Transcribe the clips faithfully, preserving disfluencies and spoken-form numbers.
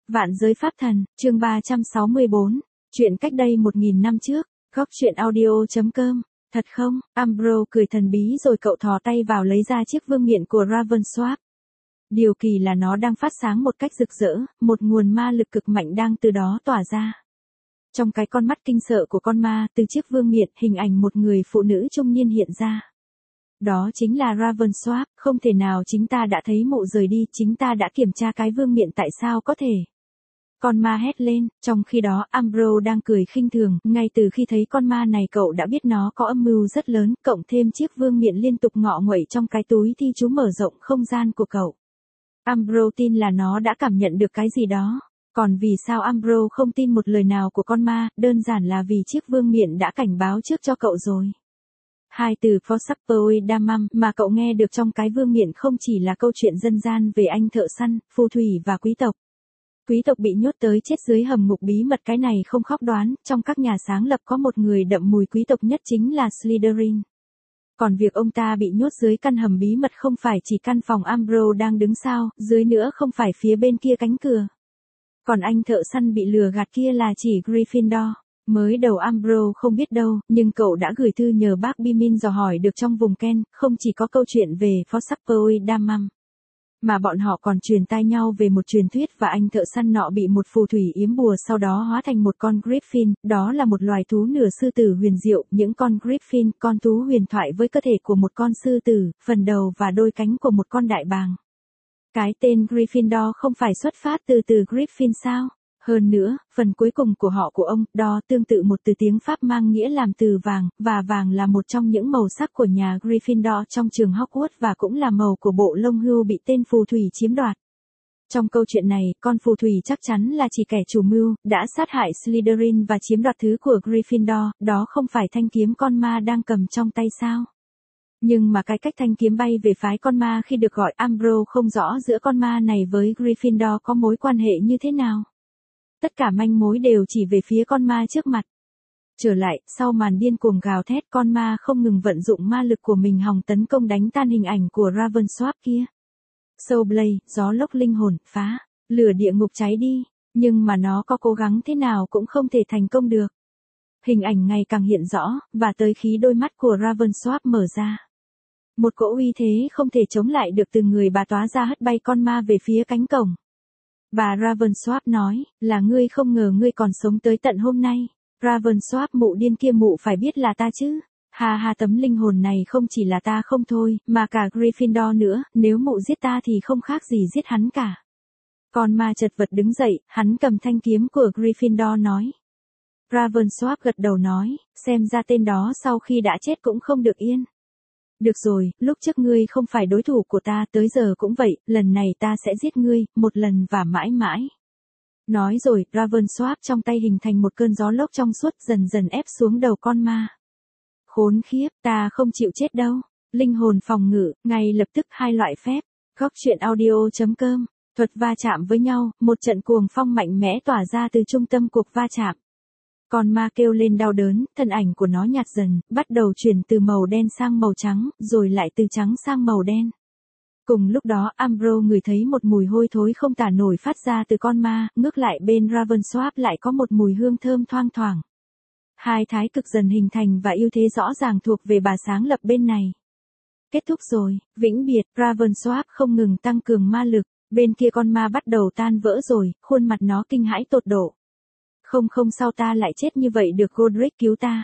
Vạn giới pháp thần, chương ba trăm sáu mươi bốn. Chuyện cách đây một nghìn năm trước. Góc chuyện audio.com. Thật không? Ambrose cười thần bí rồi cậu thò tay vào lấy ra chiếc vương miện của Ravensworth. Điều kỳ là nó đang phát sáng một cách rực rỡ, một nguồn ma lực cực mạnh đang từ đó tỏa ra. Trong cái con mắt kinh sợ của con ma, từ chiếc vương miện, hình ảnh một người phụ nữ trung niên hiện ra. Đó chính là Ravensworth, không thể nào chính ta đã thấy mụ rời đi, chính ta đã kiểm tra cái vương miện tại sao có thể. Con ma hét lên, trong khi đó Ambrose đang cười khinh thường, ngay từ khi thấy con ma này cậu đã biết nó có âm mưu rất lớn, cộng thêm chiếc vương miện liên tục ngọ nguậy trong cái túi thi chú mở rộng không gian của cậu. Ambrose tin là nó đã cảm nhận được cái gì đó. Còn vì sao Ambrose không tin một lời nào của con ma, đơn giản là vì chiếc vương miện đã cảnh báo trước cho cậu rồi. Hai từ Phosapoi Damam mà cậu nghe được trong cái vương miện không chỉ là câu chuyện dân gian về anh thợ săn, phù thủy và quý tộc. Quý tộc bị nhốt tới chết dưới hầm ngục bí mật, cái này không khóc đoán, trong các nhà sáng lập có một người đậm mùi quý tộc nhất chính là Slytherin. Còn việc ông ta bị nhốt dưới căn hầm bí mật không phải chỉ căn phòng Ambrose đang đứng sao, dưới nữa không phải phía bên kia cánh cửa. Còn anh thợ săn bị lừa gạt kia là chỉ Gryffindor. Mới đầu Ambrose không biết đâu, nhưng cậu đã gửi thư nhờ bác Bimin dò hỏi được trong vùng Kent, không chỉ có câu chuyện về Phosapoi Damam, mà bọn họ còn truyền tai nhau về một truyền thuyết và anh thợ săn nọ bị một phù thủy yếm bùa sau đó hóa thành một con Griffin, đó là một loài thú nửa sư tử huyền diệu, những con Griffin, con thú huyền thoại với cơ thể của một con sư tử, phần đầu và đôi cánh của một con đại bàng. Cái tên Gryffindor không phải xuất phát từ từ Griffin sao? Hơn nữa, phần cuối cùng của họ của ông, đo tương tự một từ tiếng Pháp mang nghĩa làm từ vàng, và vàng là một trong những màu sắc của nhà Gryffindor trong trường Hogwarts và cũng là màu của bộ lông hươu bị tên phù thủy chiếm đoạt. Trong câu chuyện này, con phù thủy chắc chắn là chỉ kẻ chủ mưu, đã sát hại Slytherin và chiếm đoạt thứ của Gryffindor, đó không phải thanh kiếm con ma đang cầm trong tay sao? Nhưng mà cái cách thanh kiếm bay về phái con ma khi được gọi Ambrose không rõ giữa con ma này với Gryffindor có mối quan hệ như thế nào. Tất cả manh mối đều chỉ về phía con ma trước mặt. Trở lại, sau màn điên cuồng gào thét, con ma không ngừng vận dụng ma lực của mình hòng tấn công đánh tan hình ảnh của Ravensworth kia. Soulblade, gió lốc linh hồn, phá, lửa địa ngục cháy đi, nhưng mà nó có cố gắng thế nào cũng không thể thành công được. Hình ảnh ngày càng hiện rõ, và tới khi đôi mắt của Ravensworth mở ra. Một cỗ uy thế không thể chống lại được từ người bà tóa ra hất bay con ma về phía cánh cổng. Bà Ravensworth nói, là ngươi không ngờ ngươi còn sống tới tận hôm nay. Ravensworth mụ điên kia, mụ phải biết là ta chứ. Ha ha, tấm linh hồn này không chỉ là ta không thôi, mà cả Gryffindor nữa, nếu mụ giết ta thì không khác gì giết hắn cả. Con ma chật vật đứng dậy, hắn cầm thanh kiếm của Gryffindor nói. Ravensworth gật đầu nói, xem ra tên đó sau khi đã chết cũng không được yên. Được rồi, lúc trước ngươi không phải đối thủ của ta, tới giờ cũng vậy, lần này ta sẽ giết ngươi, một lần và mãi mãi. Nói rồi, Ravensworth trong tay hình thành một cơn gió lốc trong suốt dần dần ép xuống đầu con ma. Khốn khiếp, ta không chịu chết đâu. Linh hồn phòng ngự, ngay lập tức hai loại phép. Góc chuyện audio.com. Thuật va chạm với nhau, một trận cuồng phong mạnh mẽ tỏa ra từ trung tâm cuộc va chạm. Con ma kêu lên đau đớn, thân ảnh của nó nhạt dần, bắt đầu chuyển từ màu đen sang màu trắng, rồi lại từ trắng sang màu đen. Cùng lúc đó, Ambrose ngửi thấy một mùi hôi thối không tả nổi phát ra từ con ma, ngược lại bên Ravensworth lại có một mùi hương thơm thoang thoảng. Hai thái cực dần hình thành và ưu thế rõ ràng thuộc về bà sáng lập bên này. Kết thúc rồi, vĩnh biệt, Ravensworth không ngừng tăng cường ma lực, bên kia con ma bắt đầu tan vỡ rồi, khuôn mặt nó kinh hãi tột độ. Không không sao ta lại chết như vậy được, Godric cứu ta.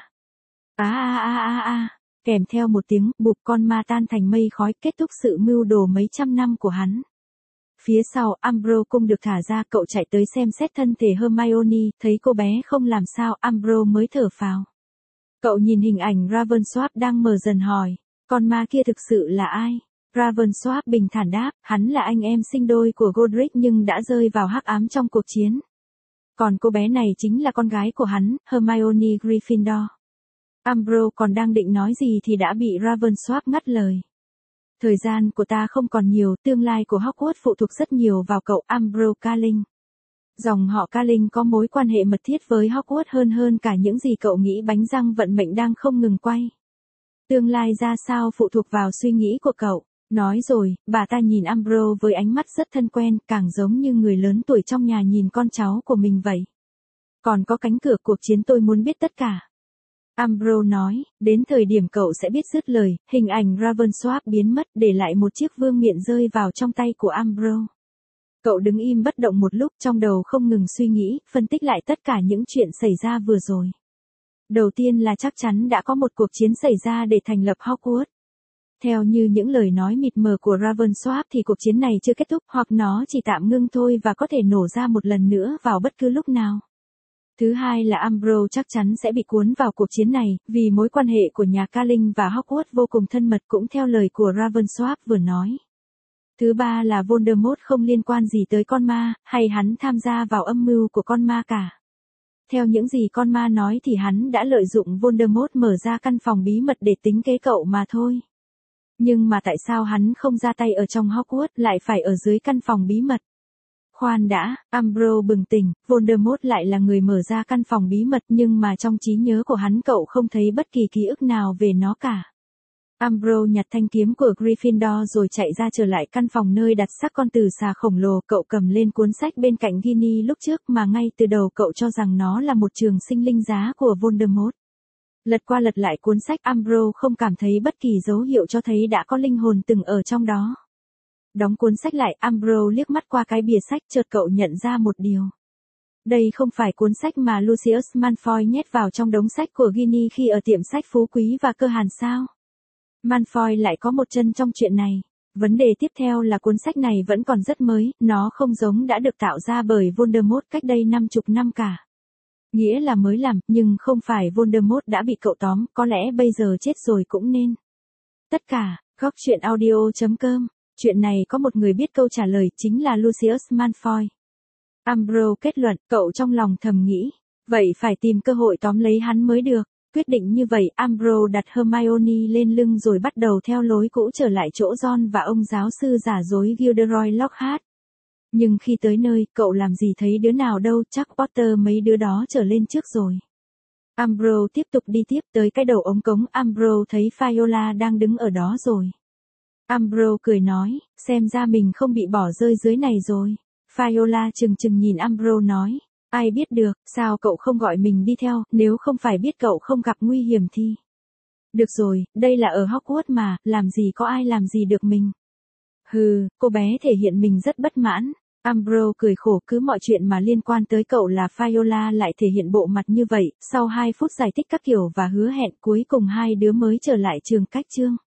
Á á á á á, kèm theo một tiếng bụp, con ma tan thành mây khói, kết thúc sự mưu đồ mấy trăm năm của hắn. Phía sau, Ambrose cung được thả ra, cậu chạy tới xem xét thân thể Hermione, thấy cô bé không làm sao, Ambrose mới thở phào. Cậu nhìn hình ảnh Ravensworth đang mờ dần hỏi, con ma kia thực sự là ai? Ravensworth bình thản đáp, hắn là anh em sinh đôi của Godric nhưng đã rơi vào hắc ám trong cuộc chiến. Còn cô bé này chính là con gái của hắn, Hermione Gryffindor. Ambrose còn đang định nói gì thì đã bị Ravensworth ngắt lời. Thời gian của ta không còn nhiều, tương lai của Hogwarts phụ thuộc rất nhiều vào cậu, Ambrose Carling. Dòng họ Carling có mối quan hệ mật thiết với Hogwarts hơn hơn cả những gì cậu nghĩ, bánh răng vận mệnh đang không ngừng quay. Tương lai ra sao phụ thuộc vào suy nghĩ của cậu. Nói rồi, bà ta nhìn Umbro với ánh mắt rất thân quen, càng giống như người lớn tuổi trong nhà nhìn con cháu của mình vậy. Còn có cánh cửa cuộc chiến tôi muốn biết tất cả. Umbro nói, đến thời điểm cậu sẽ biết dứt lời, hình ảnh Ravensworth biến mất để lại một chiếc vương miện rơi vào trong tay của Umbro. Cậu đứng im bất động một lúc trong đầu không ngừng suy nghĩ, phân tích lại tất cả những chuyện xảy ra vừa rồi. Đầu tiên là chắc chắn đã có một cuộc chiến xảy ra để thành lập Hogwarts. Theo như những lời nói mịt mờ của Ravensworth thì cuộc chiến này chưa kết thúc hoặc nó chỉ tạm ngưng thôi và có thể nổ ra một lần nữa vào bất cứ lúc nào. Thứ hai là Umbro chắc chắn sẽ bị cuốn vào cuộc chiến này, vì mối quan hệ của nhà Carling và Hogwarts vô cùng thân mật cũng theo lời của Ravensworth vừa nói. Thứ ba là Voldemort không liên quan gì tới con ma, hay hắn tham gia vào âm mưu của con ma cả. Theo những gì con ma nói thì hắn đã lợi dụng Voldemort mở ra căn phòng bí mật để tính kế cậu mà thôi. Nhưng mà tại sao hắn không ra tay ở trong Hogwarts lại phải ở dưới căn phòng bí mật? Khoan đã, Umbro bừng tỉnh, Voldemort lại là người mở ra căn phòng bí mật nhưng mà trong trí nhớ của hắn cậu không thấy bất kỳ ký ức nào về nó cả. Umbro nhặt thanh kiếm của Gryffindor rồi chạy ra trở lại căn phòng nơi đặt xác con tử xà khổng lồ. Cậu cầm lên cuốn sách bên cạnh Ginny lúc trước mà ngay từ đầu cậu cho rằng nó là một trường sinh linh giá của Voldemort. Lật qua lật lại cuốn sách, Umbro không cảm thấy bất kỳ dấu hiệu cho thấy đã có linh hồn từng ở trong đó. Đóng cuốn sách lại, Umbro liếc mắt qua cái bìa sách, chợt cậu nhận ra một điều. Đây không phải cuốn sách mà Lucius Malfoy nhét vào trong đống sách của Ginny khi ở tiệm sách Phú Quý và Cơ Hàn sao? Malfoy lại có một chân trong chuyện này. Vấn đề tiếp theo là cuốn sách này vẫn còn rất mới, nó không giống đã được tạo ra bởi Voldemort cách đây năm chục năm cả. Nghĩa là mới làm, nhưng không phải Voldemort đã bị cậu tóm, có lẽ bây giờ chết rồi cũng nên. Tất cả, góc truyện audio chấm com. Chuyện này có một người biết câu trả lời, chính là Lucius Malfoy. Umbro kết luận, cậu trong lòng thầm nghĩ, vậy phải tìm cơ hội tóm lấy hắn mới được. Quyết định như vậy, Umbro đặt Hermione lên lưng rồi bắt đầu theo lối cũ trở lại chỗ Ron và ông giáo sư giả dối Gilderoy Lockhart. Nhưng khi tới nơi, cậu làm gì thấy đứa nào đâu, chắc Potter mấy đứa đó trở lên trước rồi. Umbro tiếp tục đi tiếp tới cái đầu ống cống, Umbro thấy Viola đang đứng ở đó rồi. Umbro cười nói, xem ra mình không bị bỏ rơi dưới này rồi. Viola chừng chừng nhìn Umbro nói, ai biết được, sao cậu không gọi mình đi theo, nếu không phải biết cậu không gặp nguy hiểm thì. Được rồi, đây là ở Hogwarts mà, làm gì có ai làm gì được mình. Hừ, cô bé thể hiện mình rất bất mãn. Umbro cười khổ, cứ mọi chuyện mà liên quan tới cậu là Viola lại thể hiện bộ mặt như vậy. Sau hai phút giải thích các kiểu và hứa hẹn, cuối cùng hai đứa mới trở lại trường cách chương.